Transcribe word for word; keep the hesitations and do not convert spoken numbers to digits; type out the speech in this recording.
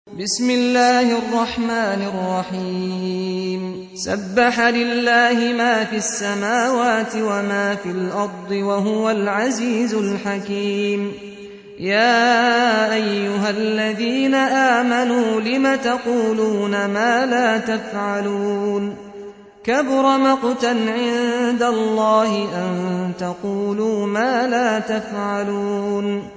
بسم الله الرحمن الرحيم سبح لله ما في السماوات وما في الأرض وهو العزيز الحكيم يا أيها الذين آمنوا لم تقولون ما لا تفعلون كبر مقتا عند الله أن تقولوا ما لا تفعلون